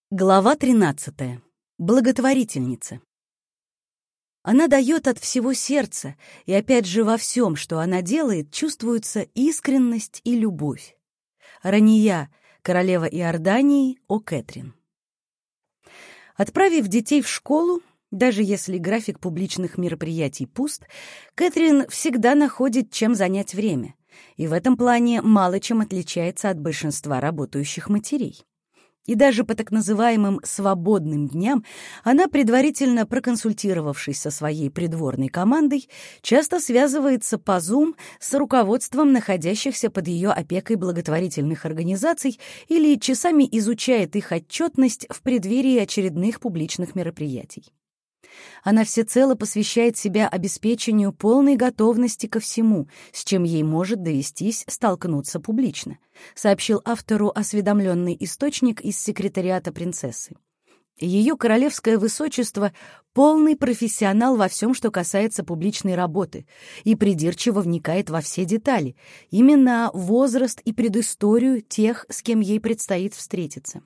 Глава 13. Благотворительница. Она дает от всего сердца, и опять же во всем, что она делает, чувствуются искренность и любовь. Рания, королева Иордании, о Кэтрин. Отправив детей в школу, даже если график публичных мероприятий пуст, Кэтрин всегда находит, чем занять время, и в этом плане мало чем отличается от большинства работающих матерей. И даже по так называемым «свободным дням» она, предварительно проконсультировавшись со своей придворной командой, часто связывается по Zoom с руководством находящихся под ее опекой благотворительных организаций или часами изучает их отчетность в преддверии очередных публичных мероприятий. Она всецело посвящает себя обеспечению полной готовности ко всему, с чем ей может довестись столкнуться публично, сообщил автору осведомленный источник из секретариата принцессы. Ее королевское высочество — полный профессионал во всем, что касается публичной работы, и придирчиво вникает во все детали, именно возраст и предысторию тех, с кем ей предстоит встретиться.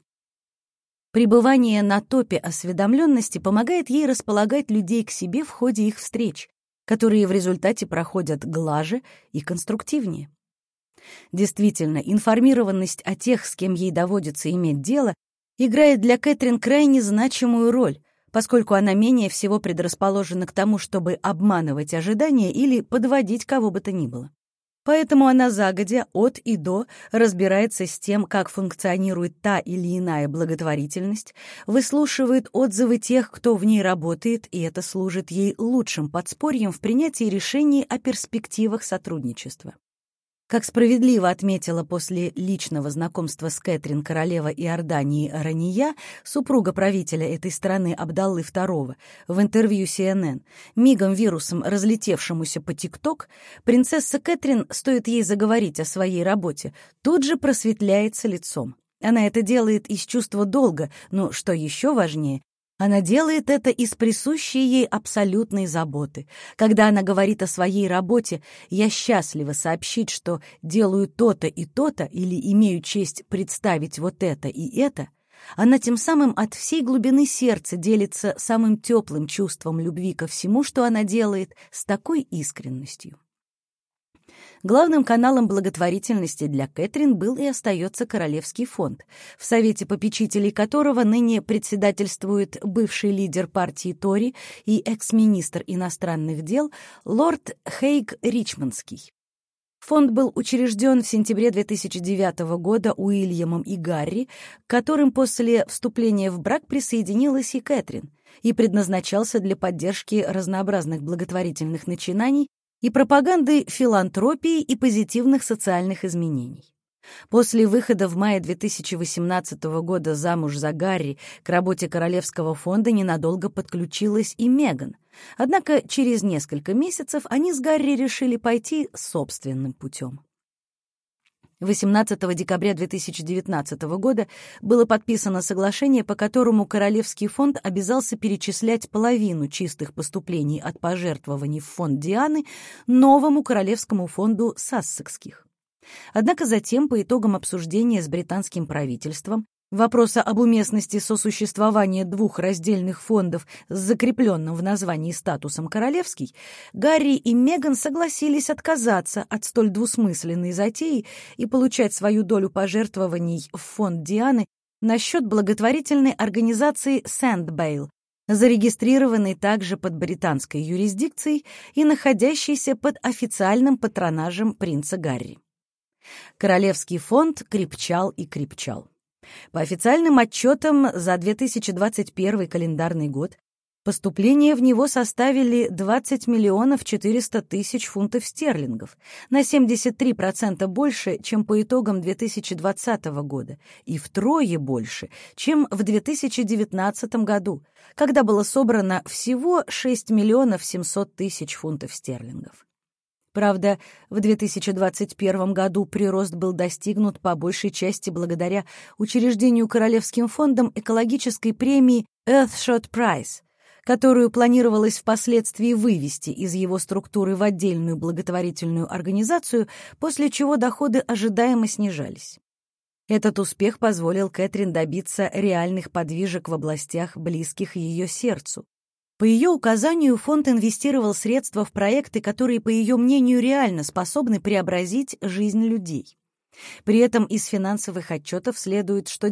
Пребывание на топе осведомленности помогает ей располагать людей к себе в ходе их встреч, которые в результате проходят глаже и конструктивнее. Действительно, информированность о тех, с кем ей доводится иметь дело, играет для Кэтрин крайне значимую роль, поскольку она менее всего предрасположена к тому, чтобы обманывать ожидания или подводить кого бы то ни было. Поэтому она загодя, от и до, разбирается с тем, как функционирует та или иная благотворительность, выслушивает отзывы тех, кто в ней работает, и это служит ей лучшим подспорьем в принятии решений о перспективах сотрудничества. Как справедливо отметила после личного знакомства с Кэтрин королева Иордании Рания, супруга правителя этой страны Абдаллы II, в интервью CNN, мигом вирусом разлетевшемуся по ТикТок, принцесса Кэтрин, стоит ей заговорить о своей работе, тут же просветляется лицом. Она это делает из чувства долга, но, что еще важнее, она делает это из присущей ей абсолютной заботы. Когда она говорит о своей работе, я счастлива сообщить, что делаю то-то и то-то или имею честь представить вот это и это, она тем самым от всей глубины сердца делится самым теплым чувством любви ко всему, что она делает, с такой искренностью. Главным каналом благотворительности для Кэтрин был и остается Королевский фонд, в совете попечителей которого ныне председательствует бывший лидер партии Тори и экс-министр иностранных дел лорд Хейг Ричмондский. Фонд был учрежден в сентябре 2009 года Уильямом и Гарри, к которым после вступления в брак присоединилась и Кэтрин, и предназначался для поддержки разнообразных благотворительных начинаний и пропаганды филантропии и позитивных социальных изменений. После выхода в мае 2018 года замуж за Гарри к работе Королевского фонда ненадолго подключилась и Меган. Однако через несколько месяцев они с Гарри решили пойти собственным путем. 18 декабря 2019 года было подписано соглашение, по которому Королевский фонд обязался перечислять половину чистых поступлений от пожертвований в фонд Дианы новому Королевскому фонду Сассекских. Однако затем, по итогам обсуждения с британским правительством, вопроса об уместности сосуществования двух раздельных фондов с закрепленным в названии статусом «королевский», Гарри и Меган согласились отказаться от столь двусмысленной затеи и получать свою долю пожертвований в фонд Дианы на счет благотворительной организации «Сэндбейл», зарегистрированной также под британской юрисдикцией и находящейся под официальным патронажем принца Гарри. Королевский фонд крепчал и крепчал. По официальным отчетам за 2021 календарный год поступления в него составили 20 миллионов 400 тысяч фунтов стерлингов, на 73% больше, чем по итогам 2020 года, и втрое больше, чем в 2019 году, когда было собрано всего 6 миллионов 700 тысяч фунтов стерлингов. Правда, в 2021 году прирост был достигнут по большей части благодаря учреждению Королевским фондом экологической премии Earthshot Prize, которую планировалось впоследствии вывести из его структуры в отдельную благотворительную организацию, после чего доходы ожидаемо снижались. Этот успех позволил Кэтрин добиться реальных подвижек в областях, близких ее сердцу. По ее указанию фонд инвестировал средства в проекты, которые, по ее мнению, реально способны преобразить жизнь людей. При этом из финансовых отчетов следует, что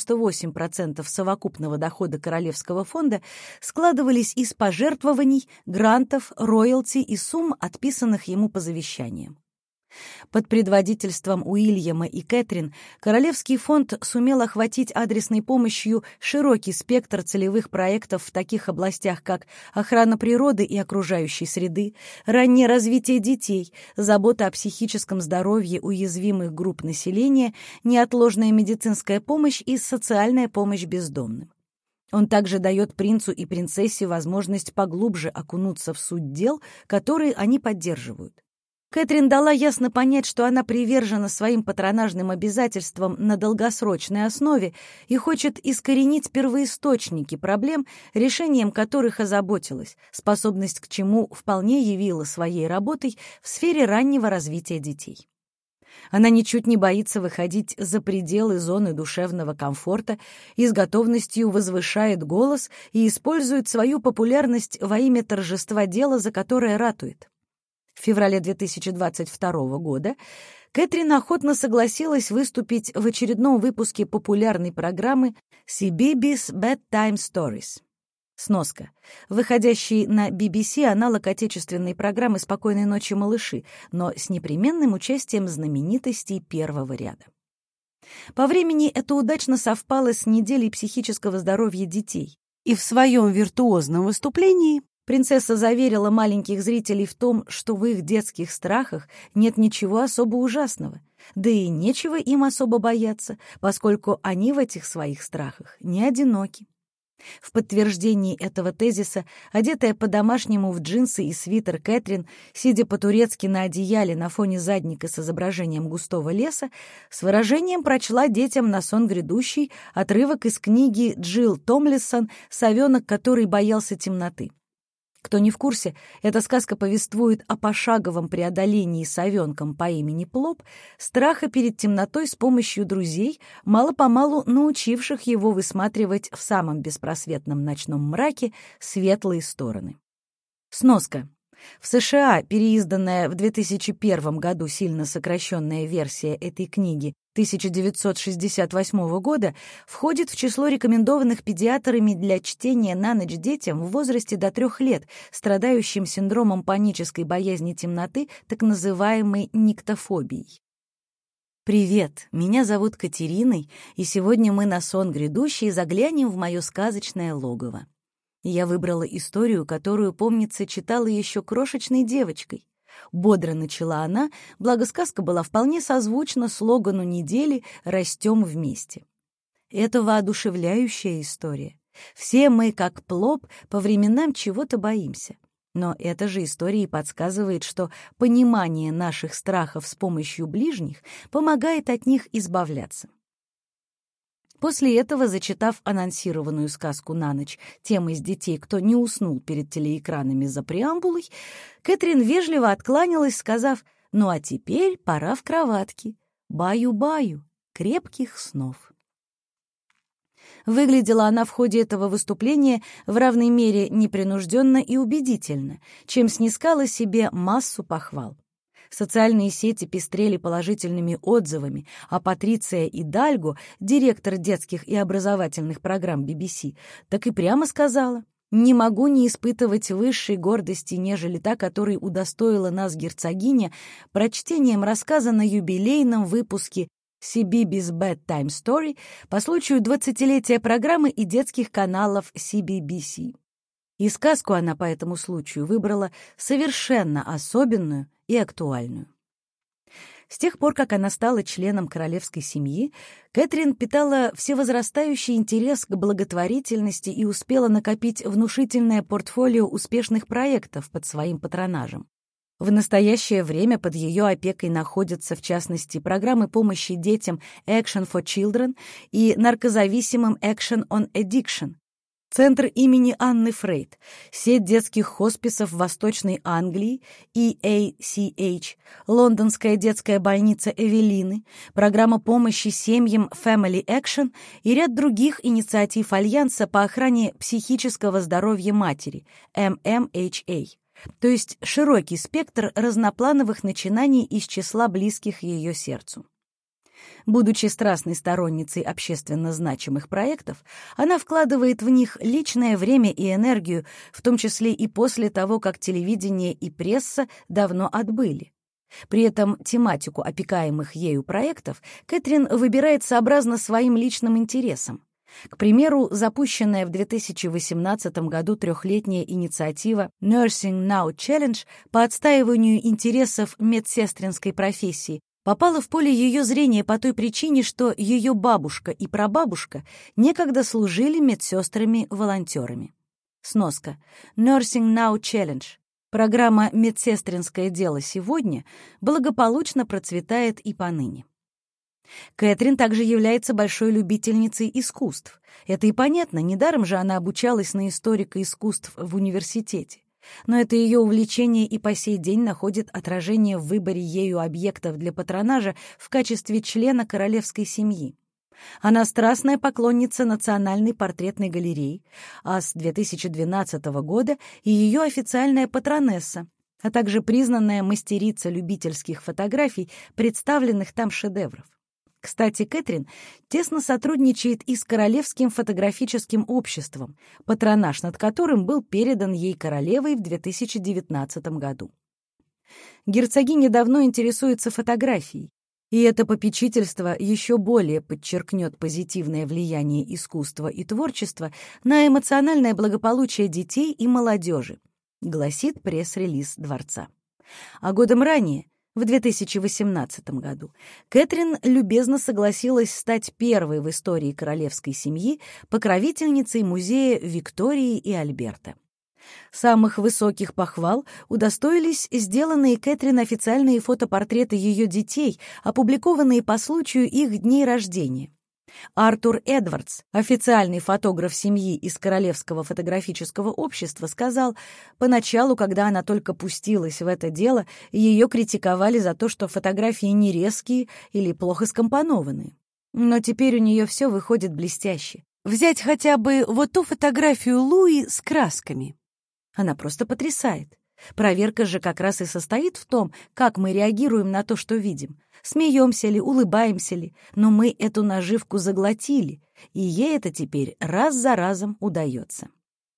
98% совокупного дохода Королевского фонда складывались из пожертвований, грантов, роялти и сумм, отписанных ему по завещаниям. Под предводительством Уильяма и Кэтрин Королевский фонд сумел охватить адресной помощью широкий спектр целевых проектов в таких областях, как охрана природы и окружающей среды, раннее развитие детей, забота о психическом здоровье уязвимых групп населения, неотложная медицинская помощь и социальная помощь бездомным. Он также дает принцу и принцессе возможность поглубже окунуться в суть дел, которые они поддерживают. Кэтрин дала ясно понять, что она привержена своим патронажным обязательствам на долгосрочной основе и хочет искоренить первоисточники проблем, решением которых озаботилась, способность к чему вполне явила своей работой в сфере раннего развития детей. Она ничуть не боится выходить за пределы зоны душевного комфорта и с готовностью возвышает голос и использует свою популярность во имя торжества дела, за которое ратует. В феврале 2022 года Кэтрин охотно согласилась выступить в очередном выпуске популярной программы CBeebies Bedtime Stories. Сноска. Выходящий на BBC аналог отечественной программы «Спокойной ночи, малыши», но с непременным участием знаменитостей первого ряда. По времени это удачно совпало с неделей психического здоровья детей, и в своем виртуозном выступлении принцесса заверила маленьких зрителей в том, что в их детских страхах нет ничего особо ужасного, да и нечего им особо бояться, поскольку они в этих своих страхах не одиноки. В подтверждении этого тезиса, одетая по-домашнему в джинсы и свитер Кэтрин, сидя по-турецки на одеяле на фоне задника с изображением густого леса, с выражением прочла детям на сон грядущий отрывок из книги Джилл Томлисон «Совенок, который боялся темноты». Кто не в курсе, эта сказка повествует о пошаговом преодолении совенком по имени Плоп страха перед темнотой с помощью друзей, мало-помалу научивших его высматривать в самом беспросветном ночном мраке светлые стороны. Сноска. В США переизданная в 2001 году сильно сокращенная версия этой книги 1968 года входит в число рекомендованных педиатрами для чтения на ночь детям в возрасте до 3 лет, страдающим синдромом панической боязни темноты, так называемой никтофобией. Привет, меня зовут Катериной, и сегодня мы на сон грядущий заглянем в мое сказочное логово. Я выбрала историю, которую, помнится, читала еще крошечной девочкой. Бодро начала она, благо сказка была вполне созвучна слогану недели «Растем вместе». Это воодушевляющая история. Все мы, как Плоп, по временам чего-то боимся. Но эта же история и подсказывает, что понимание наших страхов с помощью ближних помогает от них избавляться. После этого, зачитав анонсированную сказку на ночь тем из детей, кто не уснул перед телеэкранами за преамбулой, Кэтрин вежливо откланялась, сказав: «Ну а теперь пора в кроватки. Баю-баю, крепких снов». Выглядела она в ходе этого выступления в равной мере непринужденно и убедительно, чем снискала себе массу похвал. Социальные сети пестрели положительными отзывами, а Патриция Идальго, директор детских и образовательных программ BBC, так и прямо сказала: «Не могу не испытывать высшей гордости, нежели та, которой удостоила нас герцогиня прочтением рассказа на юбилейном выпуске CBeebies Bedtime Story по случаю 20-летия программы и детских каналов CBBC». И сказку она по этому случаю выбрала совершенно особенную и актуальную. С тех пор, как она стала членом королевской семьи, Кэтрин питала всевозрастающий интерес к благотворительности и успела накопить внушительное портфолио успешных проектов под своим патронажем. В настоящее время под ее опекой находятся, в частности, программы помощи детям Action for Children и наркозависимым Action on Addiction, Центр имени Анны Фрейд, сеть детских хосписов в Восточной Англии, EACH, Лондонская детская больница Эвелины, программа помощи семьям Family Action и ряд других инициатив Альянса по охране психического здоровья матери, MMHA, то есть широкий спектр разноплановых начинаний из числа близких ее сердцу. Будучи страстной сторонницей общественно значимых проектов, она вкладывает в них личное время и энергию, в том числе и после того, как телевидение и пресса давно отбыли. При этом тематику опекаемых ею проектов Кэтрин выбирает сообразно своим личным интересам. К примеру, запущенная в 2018 году трехлетняя инициатива Nursing Now Challenge по отстаиванию интересов медсестринской профессии попала в поле ее зрения по той причине, что ее бабушка и прабабушка некогда служили медсестрами-волонтерами. Сноска. Nursing Now Challenge. Программа «Медсестринское дело сегодня» благополучно процветает и поныне. Кэтрин также является большой любительницей искусств. Это и понятно, недаром же она обучалась на историка искусств в университете. Но это ее увлечение и по сей день находит отражение в выборе ею объектов для патронажа в качестве члена королевской семьи. Она страстная поклонница Национальной портретной галереи, а с 2012 года и ее официальная патронесса, а также признанная мастерица любительских фотографий, представленных там шедевров. Кстати, Кэтрин тесно сотрудничает и с Королевским фотографическим обществом, патронаж над которым был передан ей королевой в 2019 году. Герцогиня давно интересуется фотографией, и это попечительство еще более подчеркнет позитивное влияние искусства и творчества на эмоциональное благополучие детей и молодежи, гласит пресс-релиз дворца. А годом ранее, в 2018 году, Кэтрин любезно согласилась стать первой в истории королевской семьи покровительницей музея Виктории и Альберта. Самых высоких похвал удостоились сделанные Кэтрин официальные фотопортреты ее детей, опубликованные по случаю их дней рождения. Артур Эдвардс, официальный фотограф семьи из Королевского фотографического общества, сказал, поначалу, когда она только пустилась в это дело, ее критиковали за то, что фотографии нерезкие или плохо скомпонованные. Но теперь у нее все выходит блестяще. Взять хотя бы вот ту фотографию Луи с красками. Она просто потрясает. Проверка же как раз и состоит в том, как мы реагируем на то, что видим. Смеемся ли, улыбаемся ли, но мы эту наживку заглотили, и ей это теперь раз за разом удается.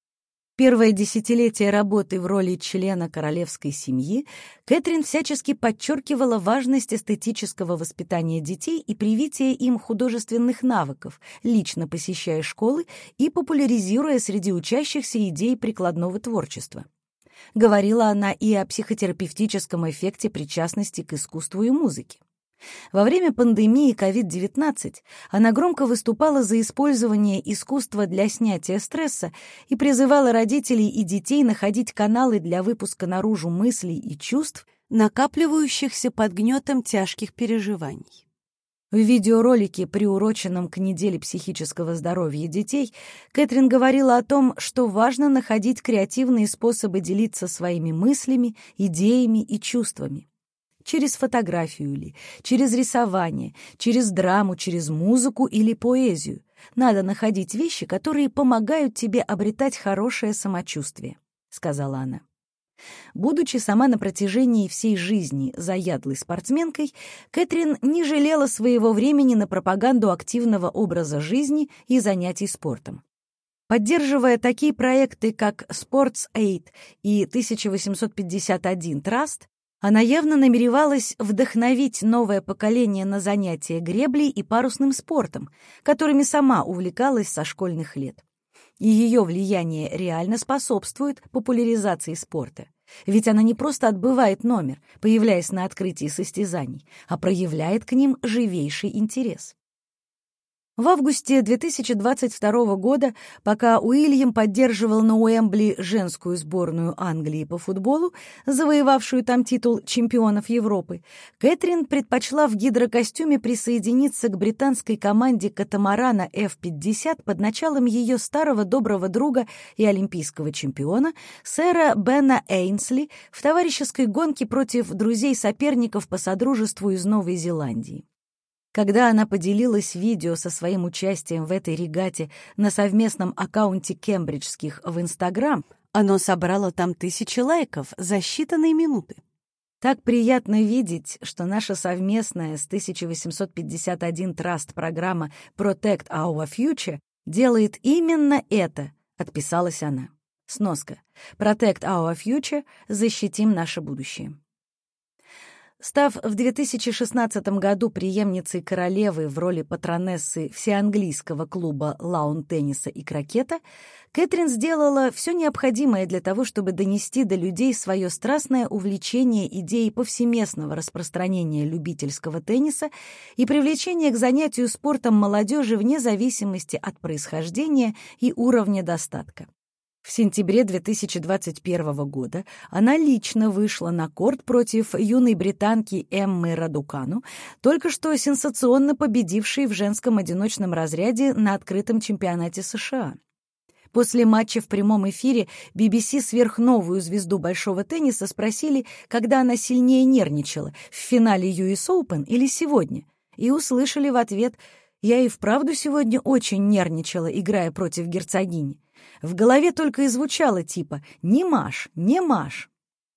Первое десятилетие работы в роли члена королевской семьи Кэтрин всячески подчеркивала важность эстетического воспитания детей и привития им художественных навыков, лично посещая школы и популяризируя среди учащихся идеи прикладного творчества. Говорила она и о психотерапевтическом эффекте причастности к искусству и музыке. Во время пандемии COVID-19 она громко выступала за использование искусства для снятия стресса и призывала родителей и детей находить каналы для выпуска наружу мыслей и чувств, накапливающихся под гнетом тяжких переживаний. В видеоролике, приуроченном к неделе психического здоровья детей, Кэтрин говорила о том, что важно находить креативные способы делиться своими мыслями, идеями и чувствами. Через фотографию ли, через рисование, через драму, через музыку или поэзию. Надо находить вещи, которые помогают тебе обретать хорошее самочувствие, сказала она. Будучи сама на протяжении всей жизни заядлой спортсменкой, Кэтрин не жалела своего времени на пропаганду активного образа жизни и занятий спортом. Поддерживая такие проекты, как Sports Aid и 1851 Trust, она явно намеревалась вдохновить новое поколение на занятия греблей и парусным спортом, которыми сама увлекалась со школьных лет. И ее влияние реально способствует популяризации спорта. Ведь она не просто отбывает номер, появляясь на открытии состязаний, а проявляет к ним живейший интерес. В августе 2022 года, пока Уильям поддерживал на Уэмбли женскую сборную Англии по футболу, завоевавшую там титул чемпионов Европы, Кэтрин предпочла в гидрокостюме присоединиться к британской команде катамарана F-50 под началом ее старого доброго друга и олимпийского чемпиона сэра Бена Эйнсли в товарищеской гонке против друзей-соперников по содружеству из Новой Зеландии. Когда она поделилась видео со своим участием в этой регате на совместном аккаунте кембриджских в Инстаграм, оно собрало там 1000 лайков за считанные минуты. Так приятно видеть, что наша совместная с 1851 Траст программа Protect Our Future делает именно это, отписалась она. Сноска. Protect Our Future — защитим наше будущее. Став в 2016 году преемницей королевы в роли патронессы всеанглийского клуба лаун-тенниса и крокета, Кэтрин сделала все необходимое для того, чтобы донести до людей свое страстное увлечение идеей повсеместного распространения любительского тенниса и привлечения к занятию спортом молодежи вне зависимости от происхождения и уровня достатка. В сентябре 2021 года она лично вышла на корт против юной британки Эммы Радукану, только что сенсационно победившей в женском одиночном разряде на открытом чемпионате США. После матча в прямом эфире BBC сверхновую звезду большого тенниса спросили, когда она сильнее нервничала, в финале US Open или сегодня, и услышали в ответ: «Я и вправду сегодня очень нервничала, играя против герцогини». В голове только и звучало типа «не маш, не маш».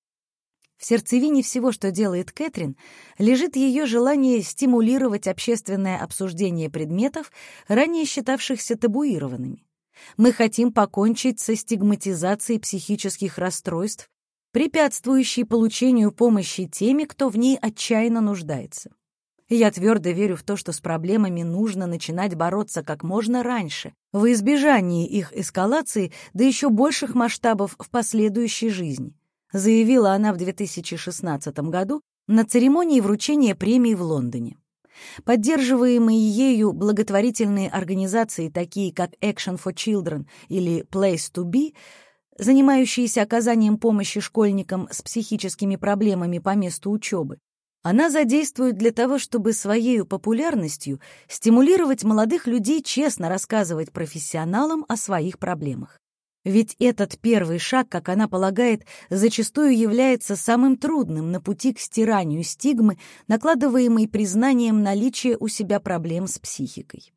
В сердцевине всего, что делает Кэтрин, лежит ее желание стимулировать общественное обсуждение предметов, ранее считавшихся табуированными. Мы хотим покончить со стигматизацией психических расстройств, препятствующей получению помощи теми, кто в ней отчаянно нуждается. Я твердо верю в то, что с проблемами нужно начинать бороться как можно раньше, во избежание их эскалации до еще больших масштабов в последующей жизни, заявила она в 2016 году на церемонии вручения премии в Лондоне. Поддерживаемые ею благотворительные организации, такие как Action for Children или Place to Be, занимающиеся оказанием помощи школьникам с психическими проблемами по месту учебы, она задействует для того, чтобы своей популярностью стимулировать молодых людей честно рассказывать профессионалам о своих проблемах. Ведь этот первый шаг, как она полагает, зачастую является самым трудным на пути к стиранию стигмы, накладываемой признанием наличия у себя проблем с психикой.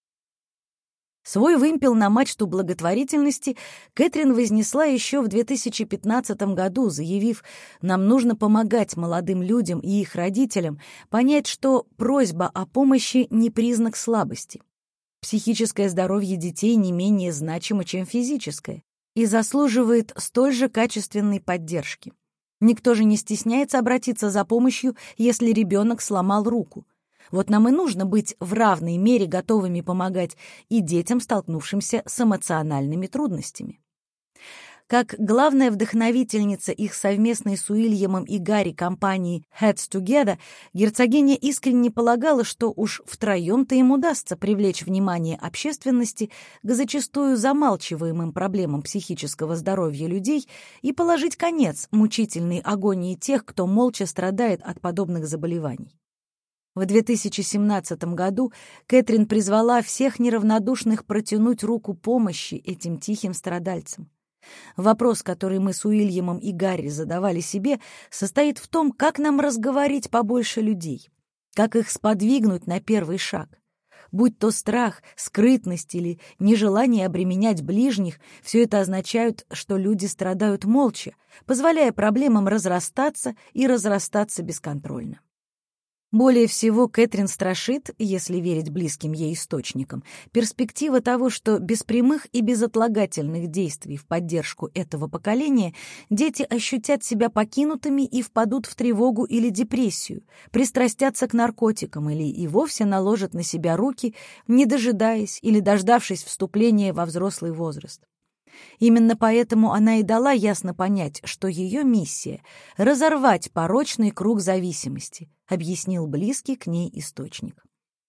Свой вымпел на мачту благотворительности Кэтрин вознесла еще в 2015 году, заявив: «Нам нужно помогать молодым людям и их родителям понять, что просьба о помощи не признак слабости. Психическое здоровье детей не менее значимо, чем физическое, и заслуживает столь же качественной поддержки. Никто же не стесняется обратиться за помощью, если ребенок сломал руку. Вот нам и нужно быть в равной мере готовыми помогать и детям, столкнувшимся с эмоциональными трудностями». Как главная вдохновительница их совместной с Уильямом и Гарри кампании Heads Together, герцогиня искренне полагала, что уж втроем-то им удастся привлечь внимание общественности к зачастую замалчиваемым проблемам психического здоровья людей и положить конец мучительной агонии тех, кто молча страдает от подобных заболеваний. В 2017 году Кэтрин призвала всех неравнодушных протянуть руку помощи этим тихим страдальцам. Вопрос, который мы с Уильямом и Гарри задавали себе, состоит в том, как нам разговорить побольше людей, как их сподвигнуть на первый шаг. Будь то страх, скрытность или нежелание обременять ближних, все это означает, что люди страдают молча, позволяя проблемам разрастаться и разрастаться бесконтрольно. Более всего Кэтрин страшит, если верить близким ей источникам, перспектива того, что без прямых и безотлагательных действий в поддержку этого поколения дети ощутят себя покинутыми и впадут в тревогу или депрессию, пристрастятся к наркотикам или и вовсе наложат на себя руки, не дожидаясь или дождавшись вступления во взрослый возраст. Именно поэтому она и дала ясно понять, что ее миссия — разорвать порочный круг зависимости, объяснил близкий к ней источник.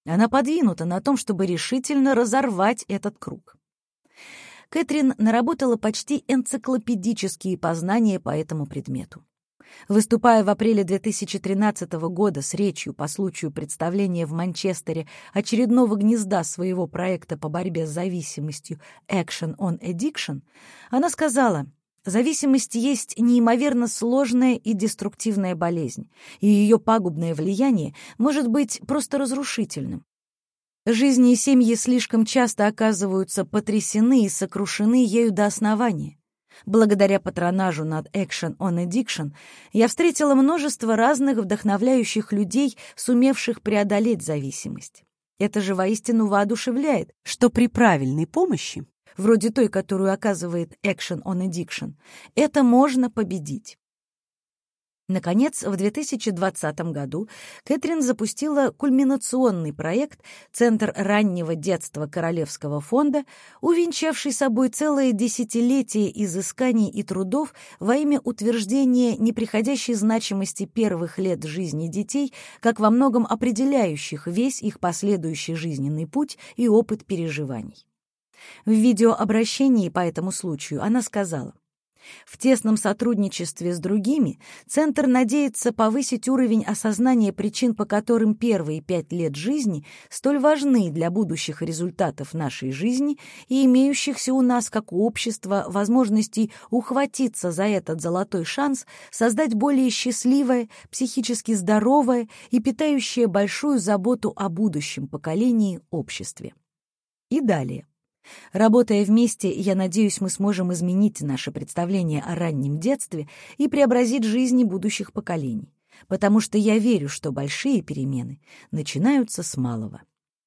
Она подвинута на том, чтобы решительно разорвать этот круг. Кэтрин наработала почти энциклопедические познания по этому предмету. Выступая в апреле 2013 года с речью по случаю представления в Манчестере очередного гнезда своего проекта по борьбе с зависимостью Action on Addiction, она сказала: «Зависимость есть неимоверно сложная и деструктивная болезнь, и ее пагубное влияние может быть просто разрушительным. Жизни и семьи слишком часто оказываются потрясены и сокрушены ею до основания. Благодаря патронажу над Action on Addiction я встретила множество разных вдохновляющих людей, сумевших преодолеть зависимость. Это же воистину воодушевляет, что при правильной помощи, вроде той, которую оказывает Action on Addiction, это можно победить». Наконец, в 2020 году Кэтрин запустила кульминационный проект «Центр раннего детства Королевского фонда», увенчавший собой целое десятилетие изысканий и трудов во имя утверждения неприходящей значимости первых лет жизни детей, как во многом определяющих весь их последующий жизненный путь и опыт переживаний. В видеообращении по этому случаю она сказала: «В тесном сотрудничестве с другими Центр надеется повысить уровень осознания причин, по которым первые 5 лет жизни столь важны для будущих результатов нашей жизни и имеющихся у нас, как у общества, возможностей ухватиться за этот золотой шанс создать более счастливое, психически здоровое и питающее большую заботу о будущем поколении обществе». И далее. «Работая вместе, я надеюсь, мы сможем изменить наше представление о раннем детстве и преобразить жизни будущих поколений, потому что я верю, что большие перемены начинаются с малого».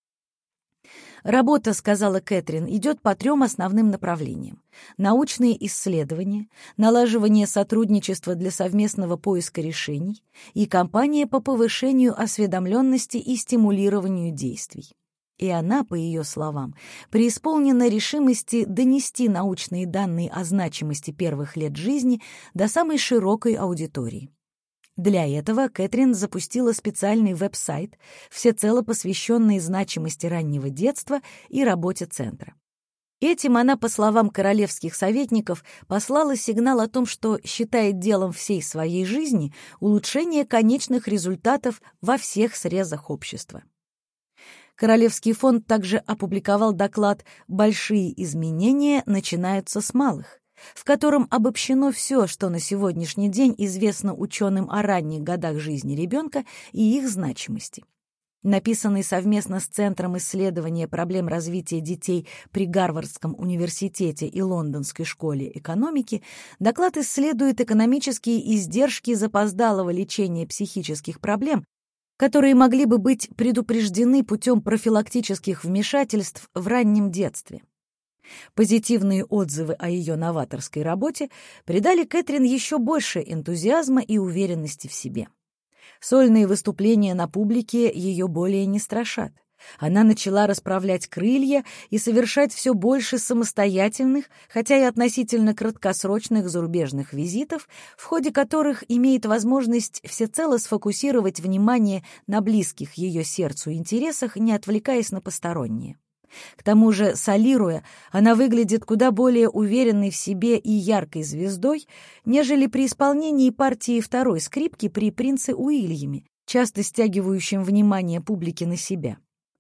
Работа, сказала Кэтрин, идет по 3 основным направлениям: научные исследования, налаживание сотрудничества для совместного поиска решений и кампания по повышению осведомленности и стимулированию действий. И она, по ее словам, преисполнена решимости донести научные данные о значимости первых лет жизни до самой широкой аудитории. Для этого Кэтрин запустила специальный веб-сайт, всецело посвященный значимости раннего детства и работе Центра. Этим она, по словам королевских советников, послала сигнал о том, что считает делом всей своей жизни улучшение конечных результатов во всех срезах общества. Королевский фонд также опубликовал доклад «Большие изменения начинаются с малых», в котором обобщено все, что на сегодняшний день известно ученым о ранних годах жизни ребенка и их значимости. Написанный совместно с Центром исследования проблем развития детей при Гарвардском университете и Лондонской школе экономики, доклад исследует экономические издержки запоздалого лечения психических проблем, которые могли бы быть предупреждены путем профилактических вмешательств в раннем детстве. Позитивные отзывы о ее новаторской работе придали Кэтрин еще больше энтузиазма и уверенности в себе. Сольные выступления на публике ее более не страшат. Она начала расправлять крылья и совершать все больше самостоятельных, хотя и относительно краткосрочных зарубежных визитов, в ходе которых имеет возможность всецело сфокусировать внимание на близких ее сердцу интересах, не отвлекаясь на посторонние. К тому же, солируя, она выглядит куда более уверенной в себе и яркой звездой, нежели при исполнении партии второй скрипки при принце Уильяме, часто стягивающем внимание публики на себя.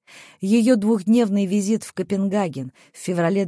Ее 2-дневный визит в Копенгаген в феврале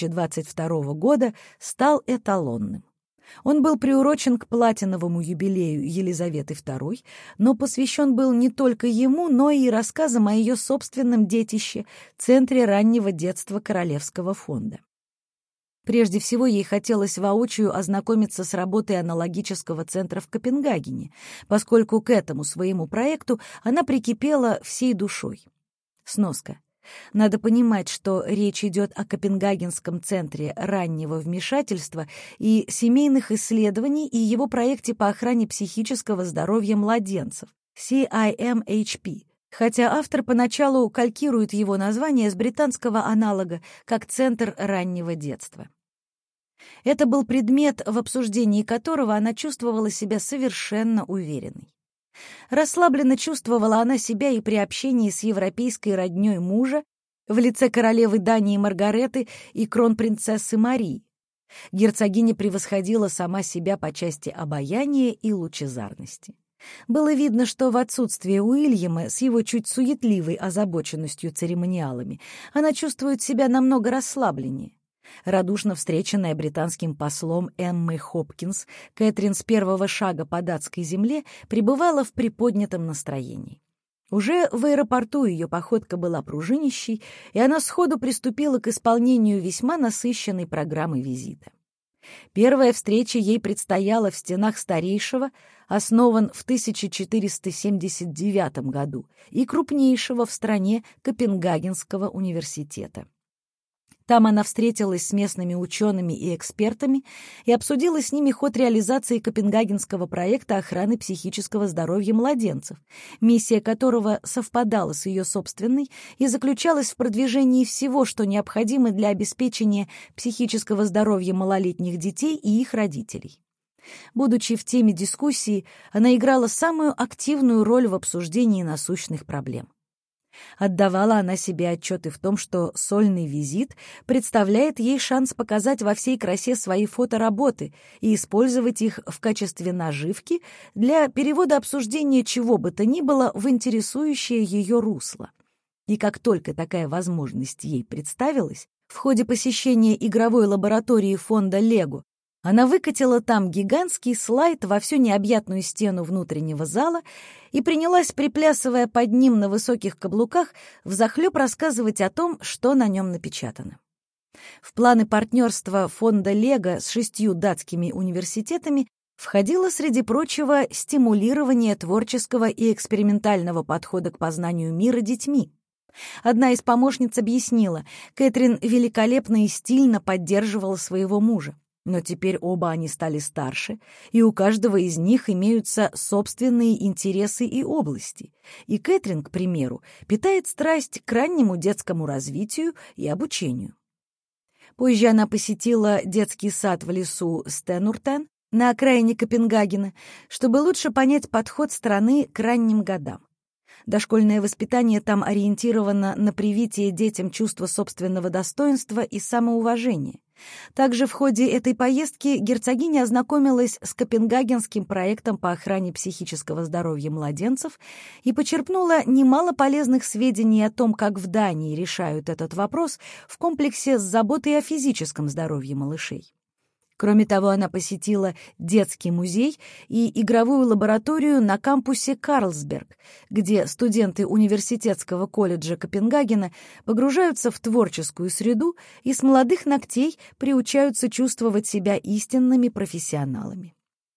2022 года стал эталонным. Он был приурочен к платиновому юбилею Елизаветы II, но посвящен был не только ему, но и рассказам о ее собственном детище, Центре раннего детства Королевского фонда. Прежде всего, ей хотелось воочию ознакомиться с работой аналогического центра в Копенгагене, поскольку к этому своему проекту она прикипела всей душой. Сноска. Надо понимать, что речь идет о Копенгагенском центре раннего вмешательства и семейных исследований и его проекте по охране психического здоровья младенцев CIMHP, хотя автор поначалу калькирует его название с британского аналога как «Центр раннего детства». Это был предмет, в обсуждении которого она чувствовала себя совершенно уверенной. Расслабленно чувствовала она себя и при общении с европейской роднёй мужа в лице королевы Дании Маргареты и кронпринцессы Марии. Герцогиня превосходила сама себя по части обаяния и лучезарности. Было видно, что в отсутствие Уильяма с его чуть суетливой озабоченностью церемониалами она чувствует себя намного расслабленнее. Радушно встреченная британским послом Эммой Хопкинс, Кэтрин с первого шага по датской земле пребывала в приподнятом настроении. Уже в аэропорту ее походка была пружинищей, и она сходу приступила к исполнению весьма насыщенной программы визита. Первая встреча ей предстояла в стенах старейшего, основан в 1479 году, и крупнейшего в стране Копенгагенского университета. Там она встретилась с местными учеными и экспертами и обсудила с ними ход реализации Копенгагенского проекта охраны психического здоровья младенцев, миссия которого совпадала с ее собственной и заключалась в продвижении всего, что необходимо для обеспечения психического здоровья малолетних детей и их родителей. Будучи в теме дискуссии, она играла самую активную роль в обсуждении насущных проблем. Отдавала она себе отчет и в том, что сольный визит представляет ей шанс показать во всей красе свои фотоработы и использовать их в качестве наживки для перевода обсуждения чего бы то ни было в интересующее ее русло. И как только такая возможность ей представилась, в ходе посещения игровой лаборатории фонда «Лего» она выкатила там гигантский слайд во всю необъятную стену внутреннего зала и принялась, приплясывая под ним на высоких каблуках, взахлеб рассказывать о том, что на нем напечатано. В планы партнерства фонда «Лего» с 6 датскими университетами входило, среди прочего, стимулирование творческого и экспериментального подхода к познанию мира детьми. Одна из помощниц объяснила, Кэтрин великолепно и стильно поддерживала своего мужа. Но теперь оба они стали старше, и у каждого из них имеются собственные интересы и области. И Кэтрин, к примеру, питает страсть к раннему детскому развитию и обучению. Позже она посетила детский сад в лесу Стенуртен на окраине Копенгагена, чтобы лучше понять подход страны к ранним годам. Дошкольное воспитание там ориентировано на привитие детям чувства собственного достоинства и самоуважения. Также в ходе этой поездки герцогиня ознакомилась с Копенгагенским проектом по охране психического здоровья младенцев и почерпнула немало полезных сведений о том, как в Дании решают этот вопрос в комплексе с заботой о физическом здоровье малышей. Кроме того, она посетила детский музей и игровую лабораторию на кампусе Карлсберг, где студенты университетского колледжа Копенгагена погружаются в творческую среду и с молодых ногтей приучаются чувствовать себя истинными профессионалами.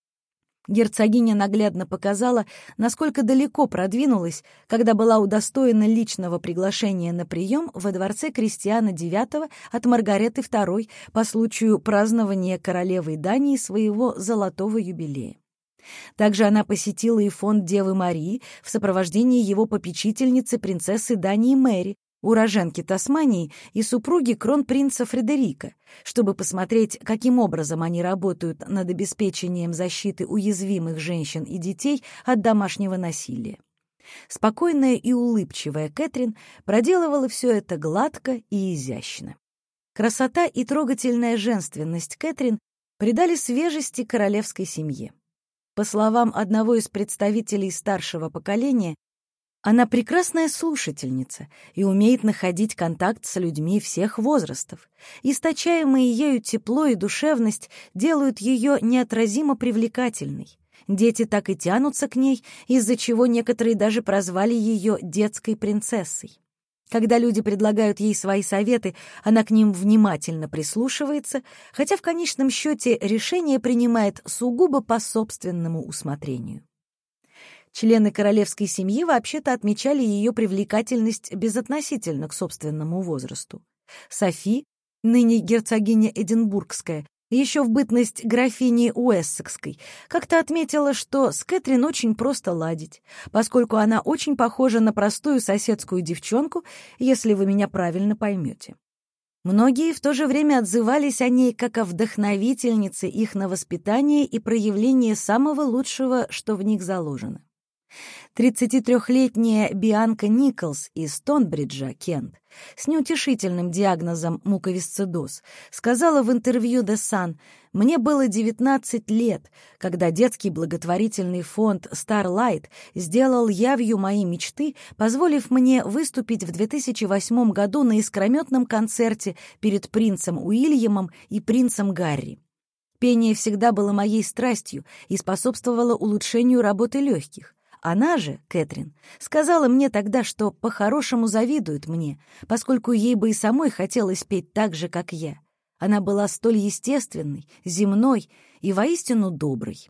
Герцогиня наглядно показала, насколько далеко продвинулась, когда была удостоена личного приглашения на прием во дворце Кристиана IX от Маргареты II по случаю празднования королевой Дании своего золотого юбилея. Также она посетила и фонд Девы Марии в сопровождении его попечительницы принцессы Дании Мэри, уроженки Тасмании и супруги кронпринца Фредерика, чтобы посмотреть, каким образом они работают над обеспечением защиты уязвимых женщин и детей от домашнего насилия. Спокойная и улыбчивая Кэтрин проделывала все это гладко и изящно. Красота и трогательная женственность Кэтрин придали свежести королевской семье. По словам одного из представителей старшего поколения, она прекрасная слушательница и умеет находить контакт с людьми всех возрастов. Источаемые ею тепло и душевность делают ее неотразимо привлекательной. Дети так и тянутся к ней, из-за чего некоторые даже прозвали ее детской принцессой. Когда люди предлагают ей свои советы, она к ним внимательно прислушивается, хотя в конечном счете решение принимает сугубо по собственному усмотрению. Члены королевской семьи вообще-то отмечали ее привлекательность безотносительно к собственному возрасту. Софи, ныне герцогиня Эдинбургская, еще в бытность графини Уэссекской, как-то отметила, что с Кэтрин очень просто ладить, поскольку она очень похожа на простую соседскую девчонку, если вы меня правильно поймете. Многие в то же время отзывались о ней как о вдохновительнице их на воспитание и проявление самого лучшего, что в них заложено. 33-летняя Бианка Николс из Тонбриджа, Кент, с неутешительным диагнозом муковисцидоз, сказала в интервью The Sun: «Мне было 19 лет, когда детский благотворительный фонд Starlight сделал явью моей мечты, позволив мне выступить в 2008 году на искрометном концерте перед принцем Уильямом и принцем Гарри. Пение всегда было моей страстью и способствовало улучшению работы легких. Она же, Кэтрин, сказала мне тогда, что по-хорошему завидует мне, поскольку ей бы и самой хотелось петь так же, как я. Она была столь естественной, земной и воистину доброй».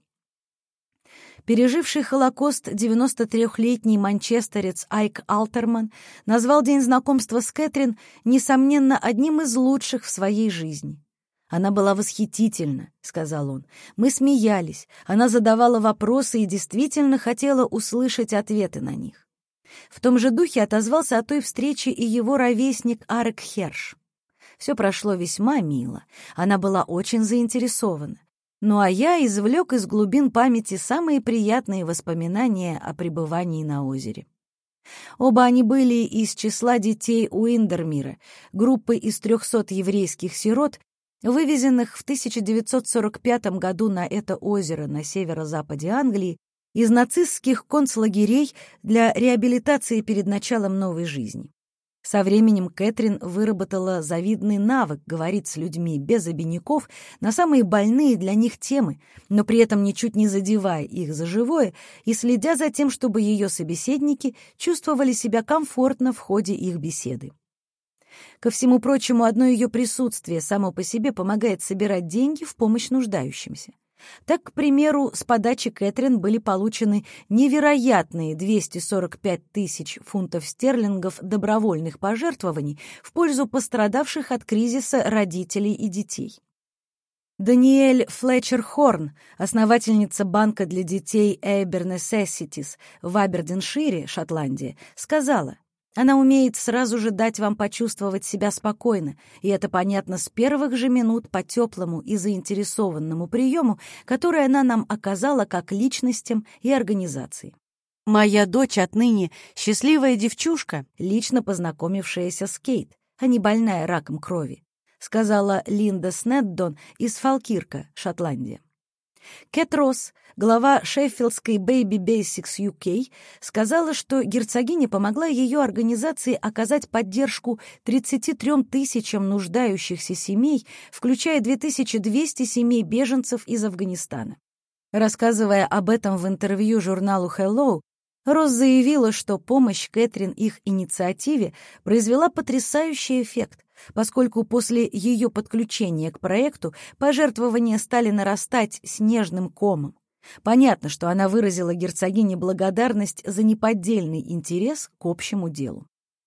Переживший Холокост 93-летний манчестерец Айк Алтерман назвал день знакомства с Кэтрин, несомненно, одним из лучших в своей жизни. «Она была восхитительна», — сказал он. «Мы смеялись, она задавала вопросы и действительно хотела услышать ответы на них». В том же духе отозвался о той встрече и его ровесник Арек Херш. Все прошло весьма мило, она была очень заинтересована. Ну а я извлек из глубин памяти самые приятные воспоминания о пребывании на озере. Оба они были из числа детей Уиндермира, группы из 300 еврейских сирот, вывезенных в 1945 году на это озеро на северо-западе Англии из нацистских концлагерей для реабилитации перед началом новой жизни. Со временем Кэтрин выработала завидный навык говорить с людьми без обиняков на самые больные для них темы, но при этом ничуть не задевая их за живое и следя за тем, чтобы ее собеседники чувствовали себя комфортно в ходе их беседы. Ко всему прочему, одно ее присутствие само по себе помогает собирать деньги в помощь нуждающимся. Так, к примеру, с подачи Кэтрин были получены невероятные 245 тысяч фунтов стерлингов добровольных пожертвований в пользу пострадавших от кризиса родителей и детей. Даниэль Флетчер Хорн, основательница банка для детей Aber Necessities в Абердиншире, Шотландия, сказала: «Она умеет сразу же дать вам почувствовать себя спокойно, и это понятно с первых же минут по теплому и заинтересованному приему, который она нам оказала как личностям и организации. Моя дочь отныне счастливая девчушка, лично познакомившаяся с Кейт, а не больная раком крови», сказала Линда Снеддон из Фалкирка, Шотландия. Кэт Росс, глава шеффилдской Baby Basics UK, сказала, что герцогиня помогла ее организации оказать поддержку 33 тысячам нуждающихся семей, включая 2200 семей беженцев из Афганистана. Рассказывая об этом в интервью журналу Hello, Росс заявила, что помощь Кэтрин их инициативе произвела потрясающий эффект, поскольку после ее подключения к проекту пожертвования стали нарастать снежным комом. Понятно, что она выразила герцогине благодарность за неподдельный интерес к общему делу.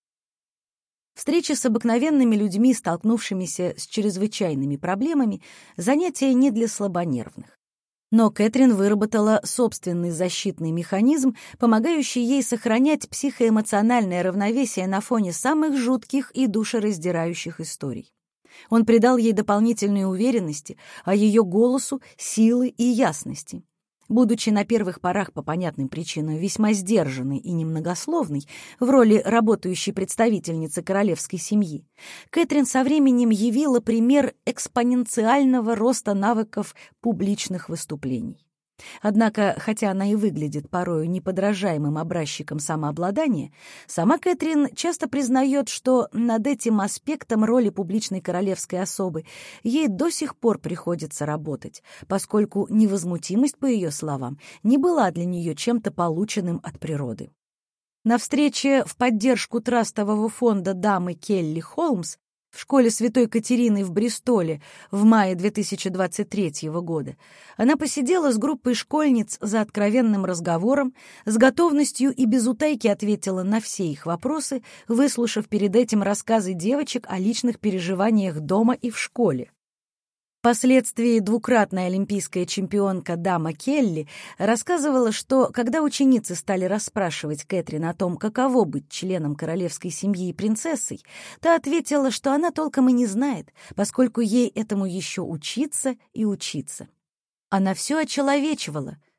Встречи с обыкновенными людьми, столкнувшимися с чрезвычайными проблемами, занятия не для слабонервных. Но Кэтрин выработала собственный защитный механизм, помогающий ей сохранять психоэмоциональное равновесие на фоне самых жутких и душераздирающих историй. Он придал ей дополнительной уверенности, а ее голосу — силы и ясности. Будучи на первых порах по понятным причинам весьма сдержанной и немногословной в роли работающей представительницы королевской семьи, Кэтрин со временем явила пример экспоненциального роста навыков публичных выступлений. Однако, хотя она и выглядит порою неподражаемым образчиком самообладания, сама Кэтрин часто признает, что над этим аспектом роли публичной королевской особы ей до сих пор приходится работать, поскольку невозмутимость, по ее словам, не была для нее чем-то полученным от природы. На встрече в поддержку трастового фонда дамы Келли Холмс в школе Святой Катерины в Бристоле в мае 2023 года она посидела с группой школьниц за откровенным разговором, с готовностью и без утайки ответила на все их вопросы, выслушав перед этим рассказы девочек о личных переживаниях дома и в школе. Впоследствии двукратная олимпийская чемпионка дама Келли рассказывала, что когда ученицы стали расспрашивать Кэтрин о том, каково быть членом королевской семьи и принцессой, та ответила, что она толком и не знает, поскольку ей этому еще учиться и учиться. Она все очеловечивала,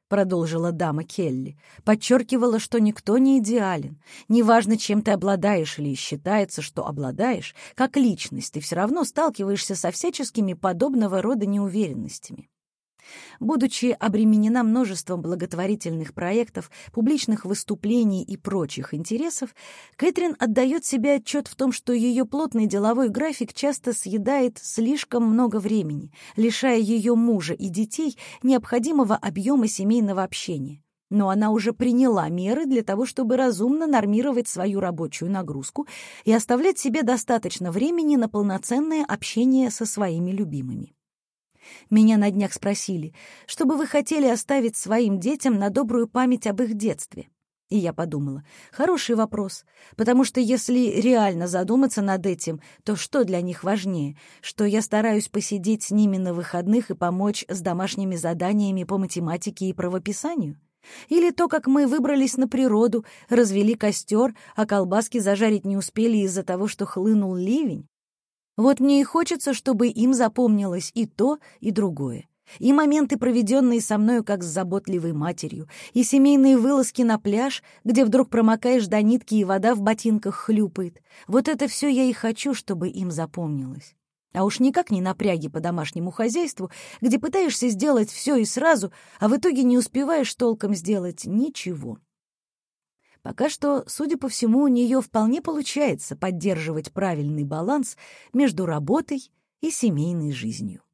продолжила дама Келли, подчеркивала, что никто не идеален. Неважно, чем ты обладаешь или считается, что обладаешь, как личность, ты все равно сталкиваешься со всяческими подобного рода неуверенностями. Будучи обременена множеством благотворительных проектов, публичных выступлений и прочих интересов, Кэтрин отдает себе отчет в том, что ее плотный деловой график часто съедает слишком много времени, лишая ее мужа и детей необходимого объема семейного общения. Но она уже приняла меры для того, чтобы разумно нормировать свою рабочую нагрузку и оставлять себе достаточно времени на полноценное общение со своими любимыми. Меня на днях спросили, что бы вы хотели оставить своим детям на добрую память об их детстве? И я подумала, хороший вопрос, потому что если реально задуматься над этим, то что для них важнее, что я стараюсь посидеть с ними на выходных и помочь с домашними заданиями по математике и правописанию? Или то, как мы выбрались на природу, развели костер, а колбаски зажарить не успели из-за того, что хлынул ливень? Вот мне и хочется, чтобы им запомнилось и то, и другое. И моменты, проведенные со мною как с заботливой матерью, и семейные вылазки на пляж, где вдруг промокаешь до нитки и вода в ботинках хлюпает. Вот это все я и хочу, чтобы им запомнилось. А уж никак не напряги по домашнему хозяйству, где пытаешься сделать все и сразу, а в итоге не успеваешь толком сделать ничего. Пока что, судя по всему, у нее вполне получается поддерживать правильный баланс между работой и семейной жизнью.